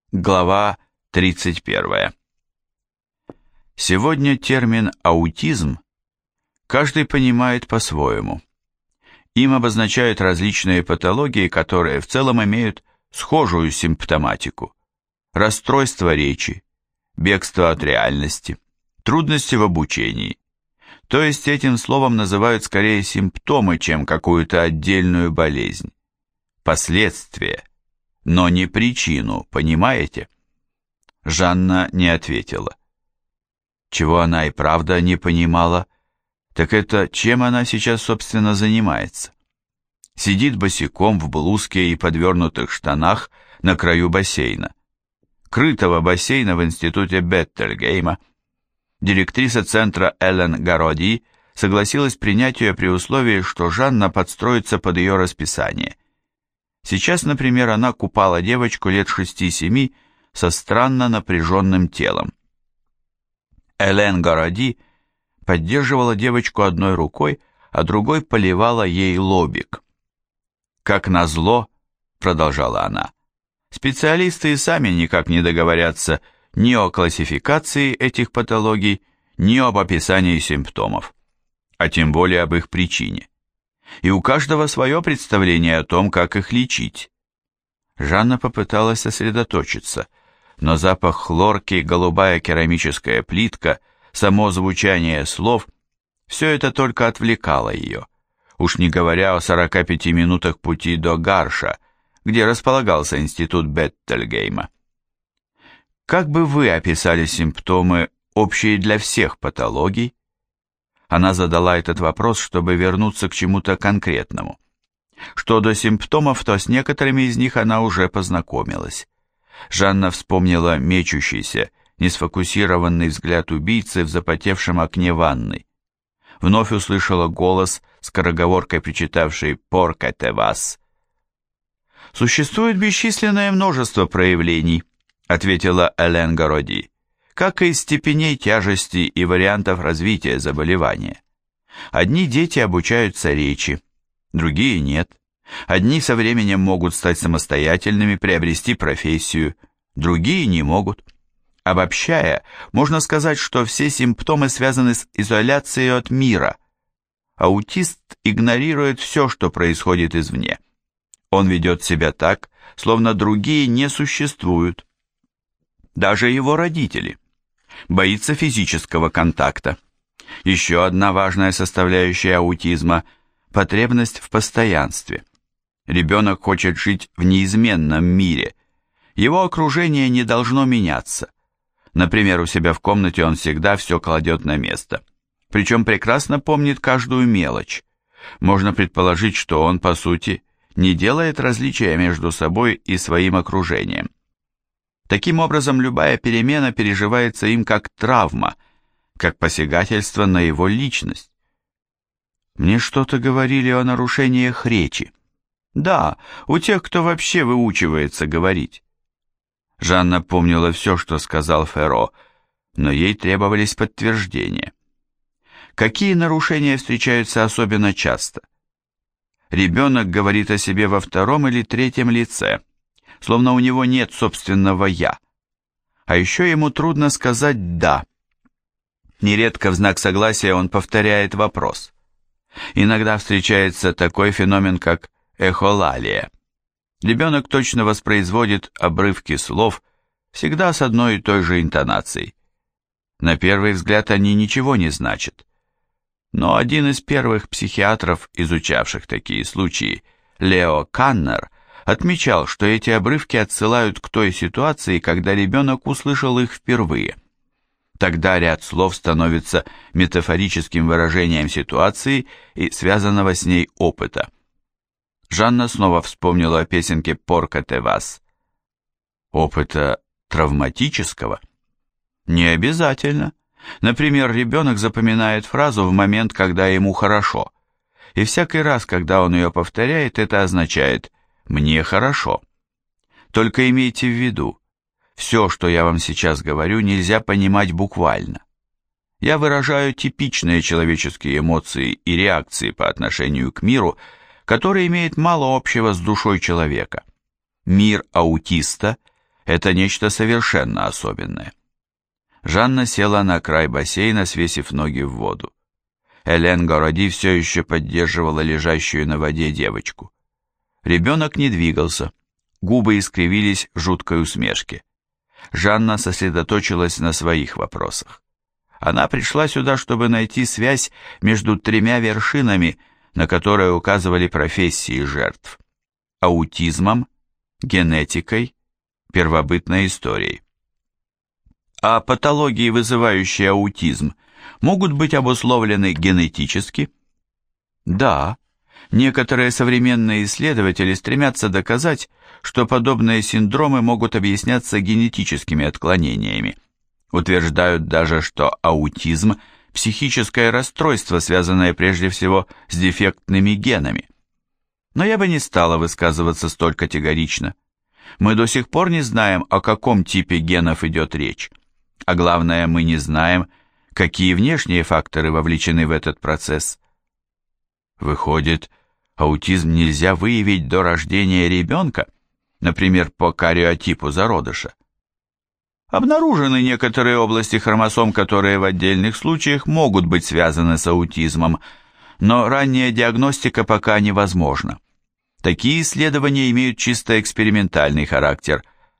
Глава 31. Сегодня термин «аутизм» каждый понимает по-своему. Им обозначают различные патологии, которые в целом имеют схожую симптоматику. Расстройство речи, бегство от реальности, трудности в обучении. То есть этим словом называют скорее симптомы, чем какую-то отдельную болезнь. Последствия, но не причину, понимаете? Жанна не ответила. Чего она и правда не понимала, так это чем она сейчас, собственно, занимается. Сидит босиком в блузке и подвернутых штанах на краю бассейна. Крытого бассейна в институте Беттельгейма. Директриса центра Элен Гароди согласилась принять ее при условии, что Жанна подстроится под ее расписание. Сейчас, например, она купала девочку лет 6-7 со странно напряженным телом. Элен Гароди поддерживала девочку одной рукой, а другой поливала ей лобик. «Как назло», — продолжала она, — «специалисты и сами никак не договорятся ни о классификации этих патологий, ни об описании симптомов, а тем более об их причине. И у каждого свое представление о том, как их лечить». Жанна попыталась сосредоточиться, но запах хлорки, голубая керамическая плитка, само звучание слов – все это только отвлекало ее, уж не говоря о 45 минутах пути до Гарша, где располагался институт Беттельгейма. Как бы вы описали симптомы, общие для всех патологий? Она задала этот вопрос, чтобы вернуться к чему-то конкретному. Что до симптомов, то с некоторыми из них она уже познакомилась. Жанна вспомнила мечущийся, несфокусированный взгляд убийцы в запотевшем окне ванной. Вновь услышала голос, скороговоркой причитавший «Порка те вас». «Существует бесчисленное множество проявлений», ответила Элен Гароди, как и степеней тяжести и вариантов развития заболевания. Одни дети обучаются речи, другие нет. Одни со временем могут стать самостоятельными, приобрести профессию, другие не могут. Обобщая, можно сказать, что все симптомы связаны с изоляцией от мира. Аутист игнорирует все, что происходит извне. Он ведет себя так, словно другие не существуют. Даже его родители. Боится физического контакта. Еще одна важная составляющая аутизма – потребность в постоянстве. Ребенок хочет жить в неизменном мире. Его окружение не должно меняться. Например, у себя в комнате он всегда все кладет на место. Причем прекрасно помнит каждую мелочь. Можно предположить, что он, по сути, не делает различия между собой и своим окружением. Таким образом, любая перемена переживается им как травма, как посягательство на его личность. Мне что-то говорили о нарушениях речи. Да, у тех, кто вообще выучивается говорить. Жанна помнила все, что сказал Ферро, но ей требовались подтверждения. Какие нарушения встречаются особенно часто? Ребенок говорит о себе во втором или третьем лице, словно у него нет собственного «я». А еще ему трудно сказать «да». Нередко в знак согласия он повторяет вопрос. Иногда встречается такой феномен, как эхолалия. Ребенок точно воспроизводит обрывки слов, всегда с одной и той же интонацией. На первый взгляд они ничего не значат. Но один из первых психиатров, изучавших такие случаи, Лео Каннер, отмечал, что эти обрывки отсылают к той ситуации, когда ребенок услышал их впервые. Тогда ряд слов становится метафорическим выражением ситуации и связанного с ней опыта. Жанна снова вспомнила о песенке «Порка те вас». Опыта травматического? Не обязательно. Например, ребенок запоминает фразу в момент, когда ему хорошо, и всякий раз, когда он ее повторяет, это означает «мне хорошо». Только имейте в виду, все, что я вам сейчас говорю, нельзя понимать буквально. Я выражаю типичные человеческие эмоции и реакции по отношению к миру, который имеет мало общего с душой человека. Мир аутиста Это нечто совершенно особенное. Жанна села на край бассейна, свесив ноги в воду. Элен Городи все еще поддерживала лежащую на воде девочку. Ребенок не двигался, губы искривились в жуткой усмешке. Жанна сосредоточилась на своих вопросах. Она пришла сюда, чтобы найти связь между тремя вершинами, на которые указывали профессии жертв: аутизмом, генетикой, первобытной историей. А патологии, вызывающие аутизм, могут быть обусловлены генетически? Да, некоторые современные исследователи стремятся доказать, что подобные синдромы могут объясняться генетическими отклонениями. Утверждают даже, что аутизм – психическое расстройство, связанное прежде всего с дефектными генами. Но я бы не стала высказываться столь категорично. Мы до сих пор не знаем, о каком типе генов идет речь. А главное, мы не знаем, какие внешние факторы вовлечены в этот процесс. Выходит, аутизм нельзя выявить до рождения ребенка, например, по кариотипу зародыша. Обнаружены некоторые области хромосом, которые в отдельных случаях могут быть связаны с аутизмом, но ранняя диагностика пока невозможна. Такие исследования имеют чисто экспериментальный характер.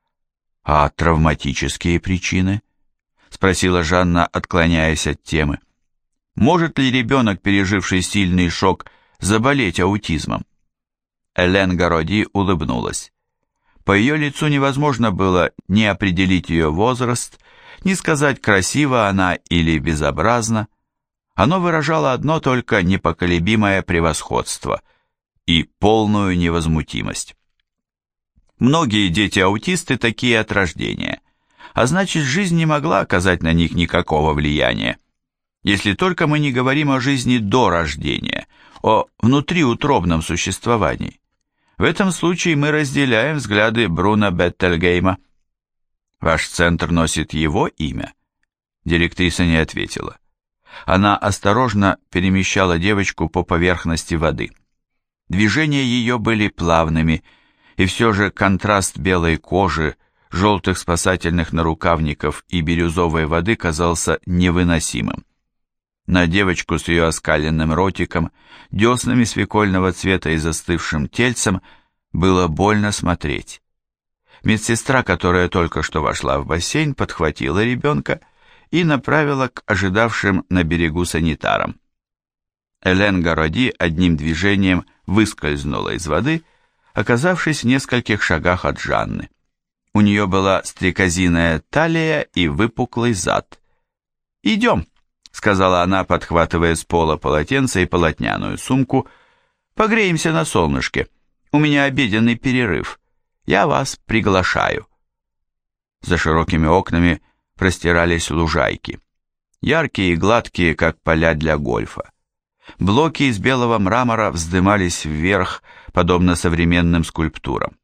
А травматические причины? Спросила Жанна, отклоняясь от темы. Может ли ребенок, переживший сильный шок, заболеть аутизмом? Элен Городи улыбнулась. По ее лицу невозможно было ни определить ее возраст, ни сказать, красива она или безобразна. Оно выражало одно только непоколебимое превосходство и полную невозмутимость. Многие дети-аутисты такие от рождения, а значит, жизнь не могла оказать на них никакого влияния. Если только мы не говорим о жизни до рождения, о внутриутробном существовании. В этом случае мы разделяем взгляды Бруно Беттельгейма. Ваш центр носит его имя? Директриса не ответила. Она осторожно перемещала девочку по поверхности воды. Движения ее были плавными, и все же контраст белой кожи, желтых спасательных нарукавников и бирюзовой воды казался невыносимым. На девочку с ее оскаленным ротиком, деснами свекольного цвета и застывшим тельцем было больно смотреть. Медсестра, которая только что вошла в бассейн, подхватила ребенка и направила к ожидавшим на берегу санитарам. Элен Городи одним движением выскользнула из воды, оказавшись в нескольких шагах от Жанны. У нее была стрекозиная талия и выпуклый зад. «Идем», — сказала она, подхватывая с пола полотенце и полотняную сумку. «Погреемся на солнышке. У меня обеденный перерыв. Я вас приглашаю». За широкими окнами простирались лужайки. Яркие и гладкие, как поля для гольфа. Блоки из белого мрамора вздымались вверх, подобно современным скульптурам.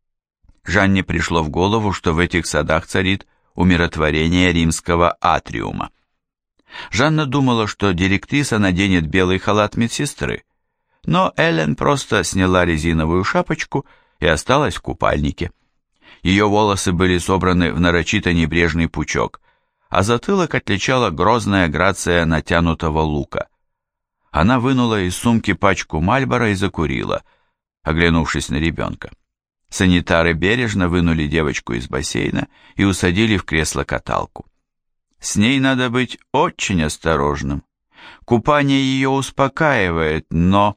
Жанне пришло в голову, что в этих садах царит умиротворение римского атриума. Жанна думала, что директриса наденет белый халат медсестры, но Элен просто сняла резиновую шапочку и осталась в купальнике. Ее волосы были собраны в нарочито небрежный пучок, а затылок отличала грозная грация натянутого лука. Она вынула из сумки пачку Мальборо и закурила, оглянувшись на ребенка. Санитары бережно вынули девочку из бассейна и усадили в кресло-каталку. С ней надо быть очень осторожным. Купание ее успокаивает, но...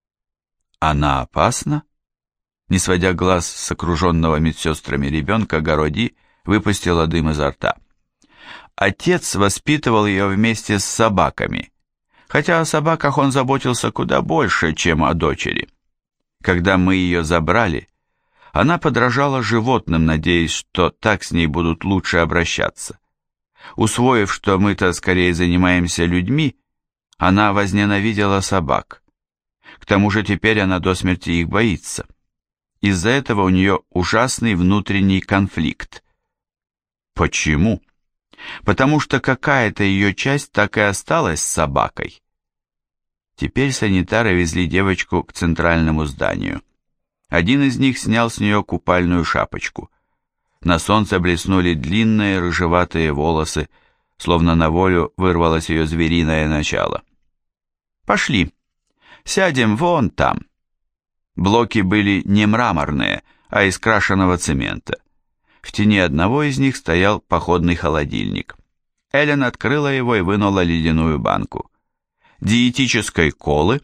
Она опасна? Не сводя глаз с окруженного медсестрами ребенка, Городи выпустила дым изо рта. Отец воспитывал ее вместе с собаками, хотя о собаках он заботился куда больше, чем о дочери. Когда мы ее забрали, она подражала животным, надеясь, что так с ней будут лучше обращаться. Усвоив, что мы-то скорее занимаемся людьми, она возненавидела собак. К тому же теперь она до смерти их боится. Из-за этого у нее ужасный внутренний конфликт. Почему? Потому что какая-то ее часть так и осталась с собакой. Теперь санитары везли девочку к центральному зданию. Один из них снял с нее купальную шапочку. На солнце блеснули длинные рыжеватые волосы, словно на волю вырвалось ее звериное начало. «Пошли, сядем вон там». Блоки были не мраморные, а из крашеного цемента. В тени одного из них стоял походный холодильник. Эллен открыла его и вынула ледяную банку. «Диетической колы?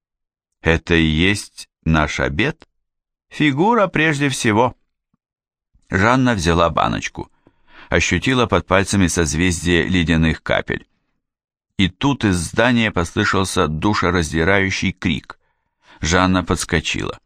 Это и есть наш обед? Фигура прежде всего». Жанна взяла баночку, ощутила под пальцами созвездие ледяных капель. И тут из здания послышался душераздирающий крик. Жанна подскочила.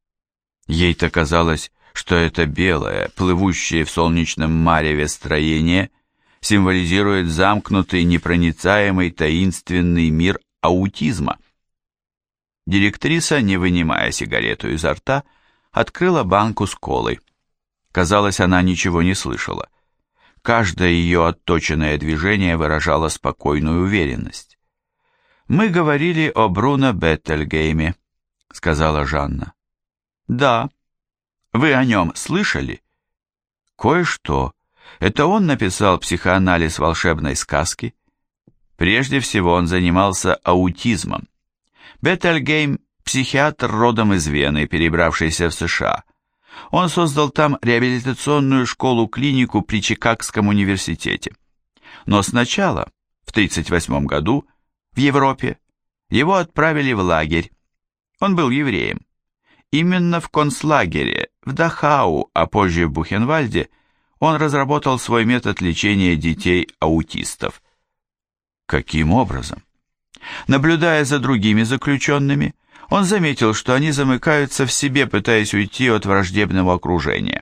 Ей-то казалось, что это белое, плывущее в солнечном мареве строение символизирует замкнутый, непроницаемый, таинственный мир аутизма. Директриса, не вынимая сигарету изо рта, открыла банку с колой. Казалось, она ничего не слышала. Каждое ее отточенное движение выражало спокойную уверенность. «Мы говорили о Бруно Беттельгейме», — сказала Жанна. «Да. Вы о нем слышали?» «Кое-что. Это он написал психоанализ волшебной сказки?» Прежде всего он занимался аутизмом. Беттельгейм – психиатр родом из Вены, перебравшийся в США. Он создал там реабилитационную школу-клинику при Чикагском университете. Но сначала, в 1938 году, в Европе, его отправили в лагерь. Он был евреем. Именно в концлагере, в Дахау, а позже в Бухенвальде, он разработал свой метод лечения детей-аутистов. Каким образом? Наблюдая за другими заключенными, он заметил, что они замыкаются в себе, пытаясь уйти от враждебного окружения.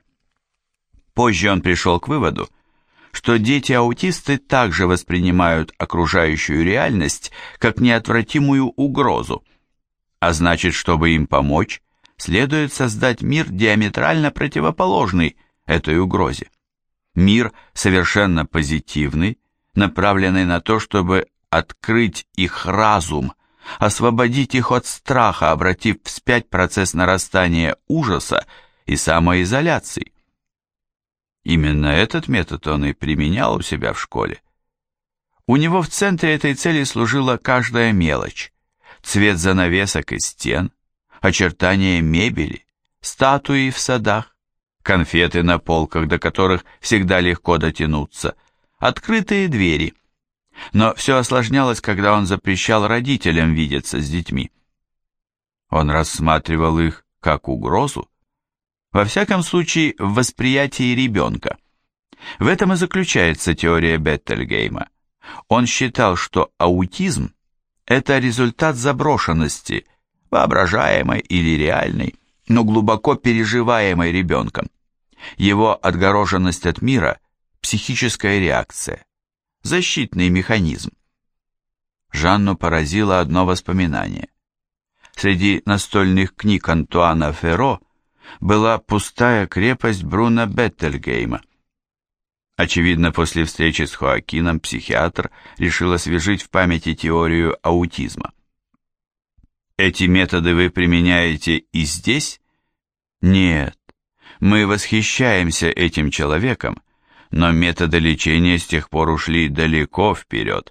Позже он пришел к выводу, что дети-аутисты также воспринимают окружающую реальность как неотвратимую угрозу, а значит, чтобы им помочь, следует создать мир диаметрально противоположный этой угрозе. Мир совершенно позитивный, направленный на то, чтобы открыть их разум, освободить их от страха, обратив вспять процесс нарастания ужаса и самоизоляции. Именно этот метод он и применял у себя в школе. У него в центре этой цели служила каждая мелочь: цвет занавесок и стен, очертания мебели, статуи в садах, конфеты на полках, до которых всегда легко дотянуться, открытые двери. Но все осложнялось, когда он запрещал родителям видеться с детьми. Он рассматривал их как угрозу, во всяком случае в восприятии ребенка. В этом и заключается теория Беттельгейма. Он считал, что аутизм – это результат заброшенности, воображаемой или реальной, но глубоко переживаемой ребенком. Его отгороженность от мира – психическая реакция, защитный механизм. Жанну поразило одно воспоминание. Среди настольных книг Антуана Ферро была пустая крепость Бруно Беттельгейма. Очевидно, после встречи с Хоакином психиатр решил освежить в памяти теорию аутизма. Эти методы вы применяете и здесь? Нет. Мы восхищаемся этим человеком, но методы лечения с тех пор ушли далеко вперед.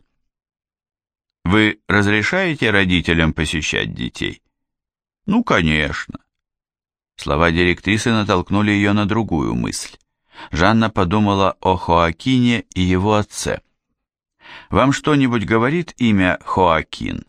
Вы разрешаете родителям посещать детей? Ну, конечно. Слова директрисы натолкнули ее на другую мысль. Жанна подумала о Хоакине и его отце. Вам что-нибудь говорит имя Хоакин?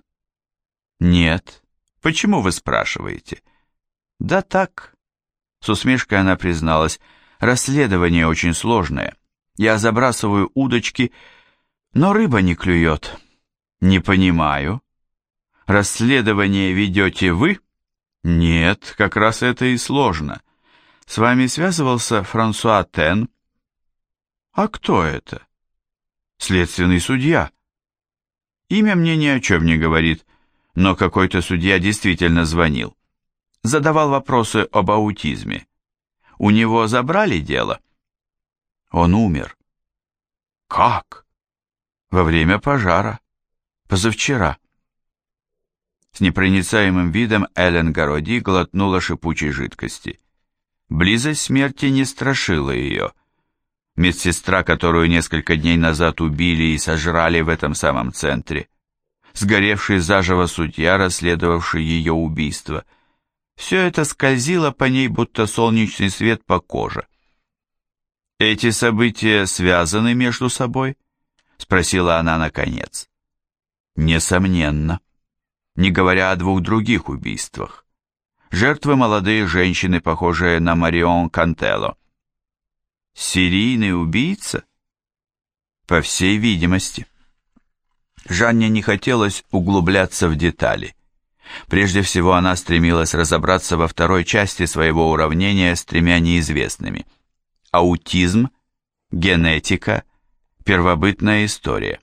Нет. Почему вы спрашиваете? Да так. С усмешкой она призналась. Расследование очень сложное. Я забрасываю удочки, но рыба не клюет. Не понимаю. Расследование ведете вы? Нет, как раз это и сложно. С вами связывался Франсуа Тен? А кто это? Следственный судья. Имя мне ни о чем не говорит, но какой-то судья действительно звонил. Задавал вопросы об аутизме. У него забрали дело? Он умер. Как? Во время пожара. Позавчера. С непроницаемым видом Эллен Гароди глотнула шипучей жидкости. Близость смерти не страшила ее, медсестра, которую несколько дней назад убили и сожрали в этом самом центре, сгоревший заживо судья, расследовавший ее убийство. Все это скользило по ней, будто солнечный свет по коже. «Эти события связаны между собой?» — спросила она наконец. «Несомненно, не говоря о двух других убийствах. Жертвы молодые женщины, похожие на Марион Кантелло. Серийный убийца? По всей видимости». Жанне не хотелось углубляться в детали. Прежде всего она стремилась разобраться во второй части своего уравнения с тремя неизвестными. Аутизм, генетика, первобытная история.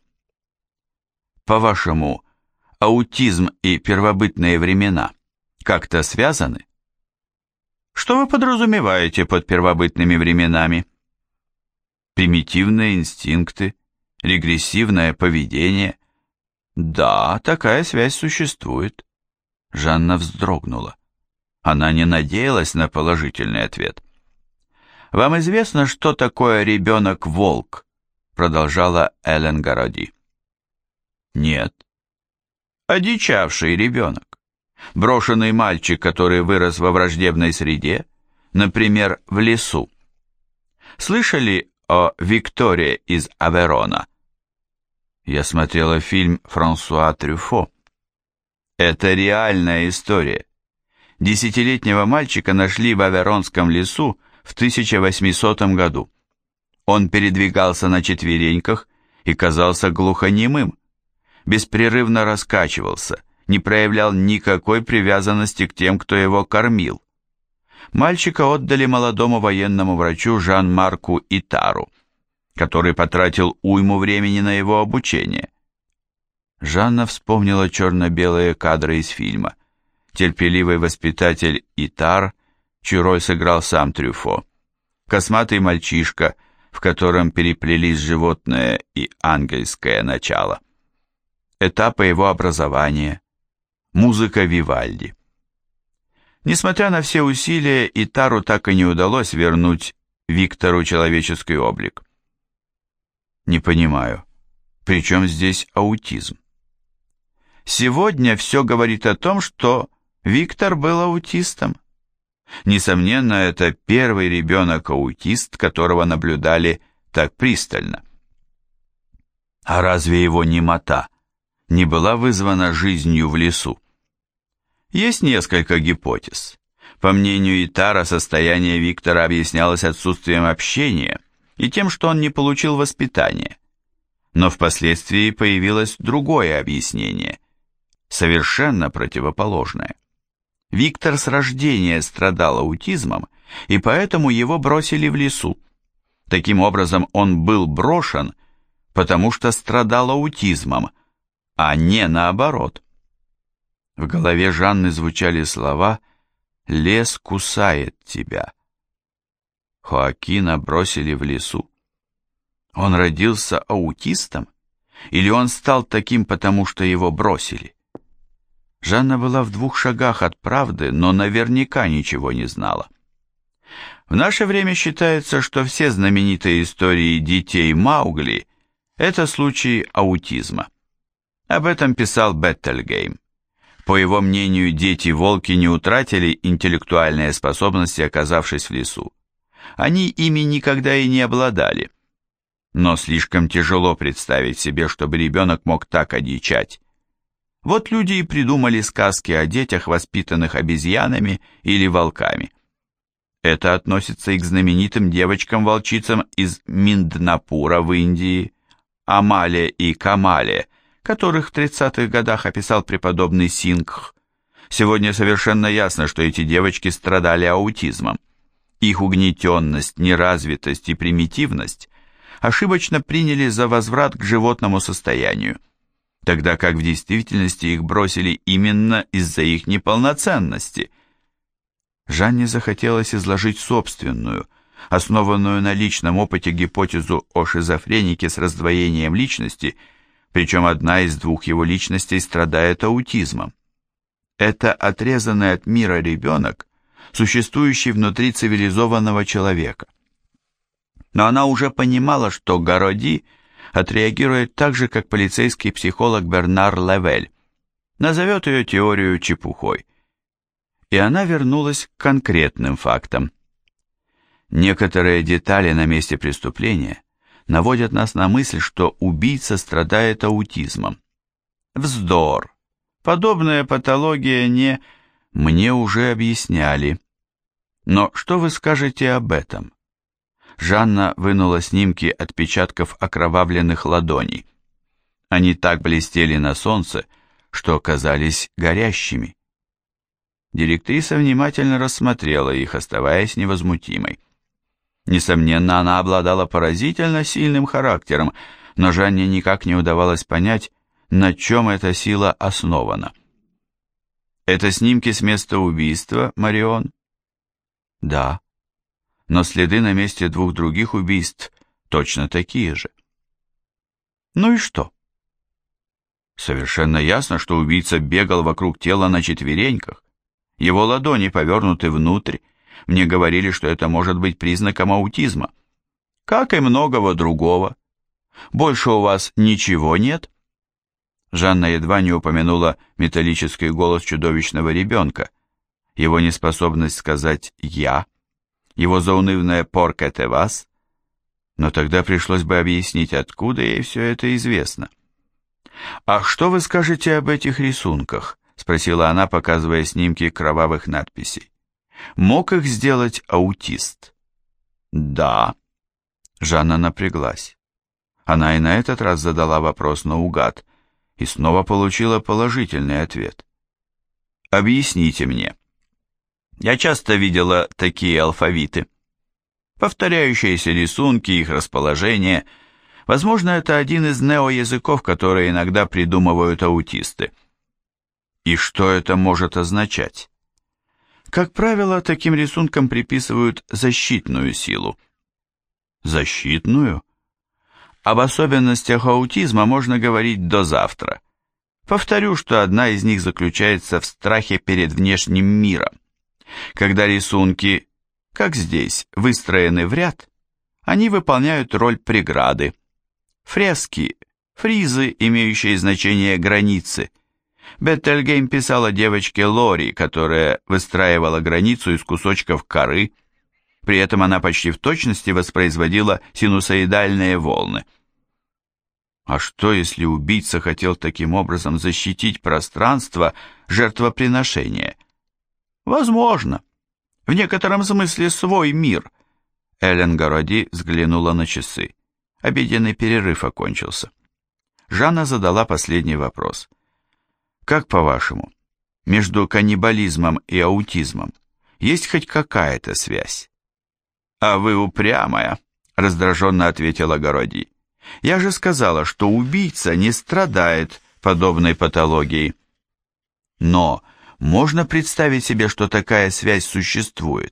По-вашему, аутизм и первобытные времена как-то связаны? Что вы подразумеваете под первобытными временами? Примитивные инстинкты, регрессивное поведение. Да, такая связь существует. Жанна вздрогнула. Она не надеялась на положительный ответ. «Вам известно, что такое ребенок-волк?» Продолжала Элен Городи. «Нет». «Одичавший ребенок. Брошенный мальчик, который вырос во враждебной среде, например, в лесу. Слышали о Викторе из Аверона?» Я смотрела фильм Франсуа Трюфо. Это реальная история. 10-летнего мальчика нашли в Аверонском лесу в 1800 году. Он передвигался на четвереньках и казался глухонемым, беспрерывно раскачивался, не проявлял никакой привязанности к тем, кто его кормил. Мальчика отдали молодому военному врачу Жан-Марку Итару, который потратил уйму времени на его обучение. Жанна вспомнила черно-белые кадры из фильма. Терпеливый воспитатель Итар, чью роль сыграл сам Трюфо. Косматый мальчишка, в котором переплелись животное и ангельское начало. Этапы его образования. Музыка Вивальди. Несмотря на все усилия, Итару так и не удалось вернуть Виктору человеческий облик. Не понимаю, при чем здесь аутизм? Сегодня все говорит о том, что Виктор был аутистом. Несомненно, это первый ребенок-аутист, которого наблюдали так пристально. А разве его немота не была вызвана жизнью в лесу? Есть несколько гипотез. По мнению Итара, состояние Виктора объяснялось отсутствием общения и тем, что он не получил воспитания. Но впоследствии появилось другое объяснение, совершенно противоположное. Виктор с рождения страдал аутизмом, и поэтому его бросили в лесу. Таким образом, он был брошен, потому что страдал аутизмом, а не наоборот. В голове Жанны звучали слова «Лес кусает тебя». Хоакина бросили в лесу. Он родился аутистом? Или он стал таким, потому что его бросили? Жанна была в 2 шагах от правды, но наверняка ничего не знала. В наше время считается, что все знаменитые истории детей Маугли – это случаи аутизма. Об этом писал Беттельгейм. По его мнению, дети-волки не утратили интеллектуальные способности, оказавшись в лесу. Они ими никогда и не обладали. Но слишком тяжело представить себе, чтобы ребенок мог так одичать. Вот люди и придумали сказки о детях, воспитанных обезьянами или волками. Это относится и к знаменитым девочкам-волчицам из Минднапура в Индии, Амале и Камале, которых в 30-х годах описал преподобный Сингх. Сегодня совершенно ясно, что эти девочки страдали аутизмом. Их угнетенность, неразвитость и примитивность ошибочно приняли за возврат к животному состоянию, тогда как в действительности их бросили именно из-за их неполноценности. Жанне захотелось изложить собственную, основанную на личном опыте гипотезу о шизофренике с раздвоением личности, причем одна из 2 его личностей страдает аутизмом. Это отрезанный от мира ребенок, существующий внутри цивилизованного человека. Но она уже понимала, что Гароди отреагирует так же, как полицейский психолог Бернар Левель, назовет ее теорию чепухой. И она вернулась к конкретным фактам. Некоторые детали на месте преступления наводят нас на мысль, что убийца страдает аутизмом. Вздор. Подобная патология не... Мне уже объясняли. Но что вы скажете об этом? Жанна вынула снимки отпечатков окровавленных ладоней. Они так блестели на солнце, что казались горящими. Директриса внимательно рассмотрела их, оставаясь невозмутимой. Несомненно, она обладала поразительно сильным характером, но Жанне никак не удавалось понять, на чем эта сила основана. «Это снимки с места убийства, Марион?» «Да. Но следы на месте двух других убийств точно такие же». «Ну и что?» «Совершенно ясно, что убийца бегал вокруг тела на четвереньках. Его ладони повернуты внутрь. Мне говорили, что это может быть признаком аутизма. Как и многого другого. Больше у вас ничего нет?» Жанна едва не упомянула металлический голос чудовищного ребенка, его неспособность сказать «я», его заунывное «порк это вас», но тогда пришлось бы объяснить, откуда ей все это известно. «А что вы скажете об этих рисунках?» — спросила она, показывая снимки кровавых надписей. «Мог их сделать аутист?» «Да». Жанна напряглась. Она и на этот раз задала вопрос наугад, и снова получила положительный ответ. «Объясните мне». Я часто видела такие алфавиты. Повторяющиеся рисунки, их расположение. Возможно, это один из неоязыков, которые иногда придумывают аутисты. И что это может означать? Как правило, таким рисункам приписывают защитную силу. Защитную? Об особенностях аутизма можно говорить до завтра. Повторю, что одна из них заключается в страхе перед внешним миром. Когда рисунки, как здесь, выстроены в ряд, они выполняют роль преграды. Фрески, фризы, имеющие значение границы. Беттельгейм писал о девочке Лори, которая выстраивала границу из кусочков коры. При этом она почти в точности воспроизводила синусоидальные волны. А что, если убийца хотел таким образом защитить пространство жертвоприношения? Возможно. В некотором смысле свой мир. Элен Гароди взглянула на часы. Обеденный перерыв окончился. Жанна задала последний вопрос. Как по-вашему, между каннибализмом и аутизмом есть хоть какая-то связь? А вы упрямая, раздраженно ответила Гароди. Я же сказала, что убийца не страдает подобной патологией. Но можно представить себе, что такая связь существует?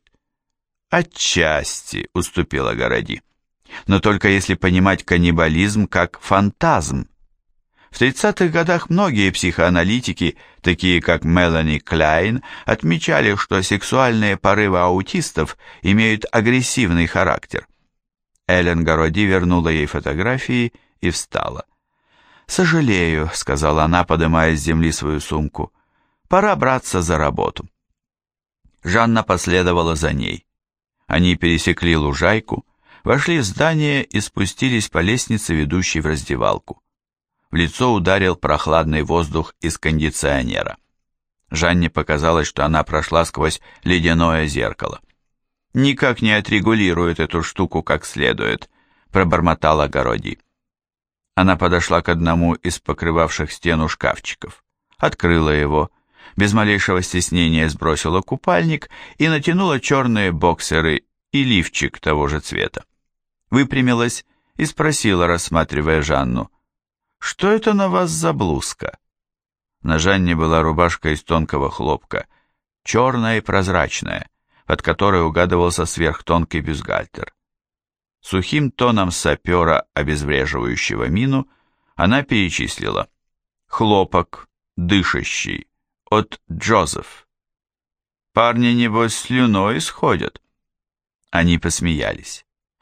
Отчасти, уступила Гароди. Но только если понимать каннибализм как фантазм. В 30-х годах многие психоаналитики, такие как Мелани Кляйн, отмечали, что сексуальные порывы аутистов имеют агрессивный характер. Элен Гароди вернула ей фотографии и встала. «Сожалею», — сказала она, поднимая с земли свою сумку. «Пора браться за работу». Жанна последовала за ней. Они пересекли лужайку, вошли в здание и спустились по лестнице, ведущей в раздевалку. В лицо ударил прохладный воздух из кондиционера. Жанне показалось, что она прошла сквозь ледяное зеркало. «Никак не отрегулирует эту штуку как следует», — пробормотала Гароди. Она подошла к одному из покрывавших стену шкафчиков, открыла его, без малейшего стеснения сбросила купальник и натянула черные боксеры и лифчик того же цвета. Выпрямилась и спросила, рассматривая Жанну, «Что это на вас за блузка?» На Жанне была рубашка из тонкого хлопка, черная и прозрачная, под которой угадывался сверхтонкий бюстгальтер. Сухим тоном сапера, обезвреживающего мину, она перечислила: хлопок, дышащий, от Джозеф. Парни, небось, слюной исходят. Они посмеялись.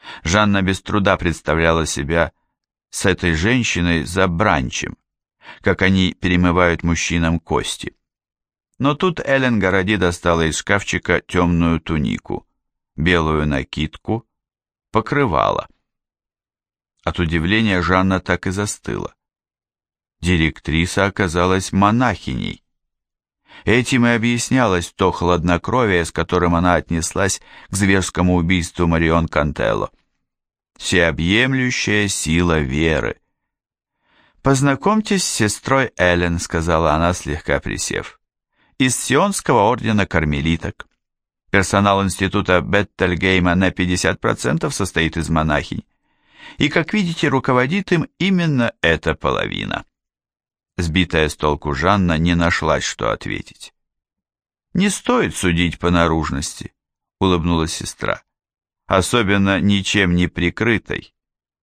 Жанна без труда представляла себя с этой женщиной за бранчем, как они перемывают мужчинам кости. Но тут Элен Городи достала из шкафчика темную тунику, белую накидку, покрывало. От удивления Жанна так и застыла. Директриса оказалась монахиней. Этим и объяснялось то хладнокровие, с которым она отнеслась к зверскому убийству Марион Кантелло. Всеобъемлющая сила веры. «Познакомьтесь с сестрой Элен», — сказала она, слегка присев, «из Сионского ордена кармелиток. Персонал института Беттельгейма на 50% состоит из монахинь, и, как видите, руководит им именно эта половина». Сбитая с толку Жанна не нашлась, что ответить. «Не стоит судить по наружности», — улыбнулась сестра, «особенно ничем не прикрытой.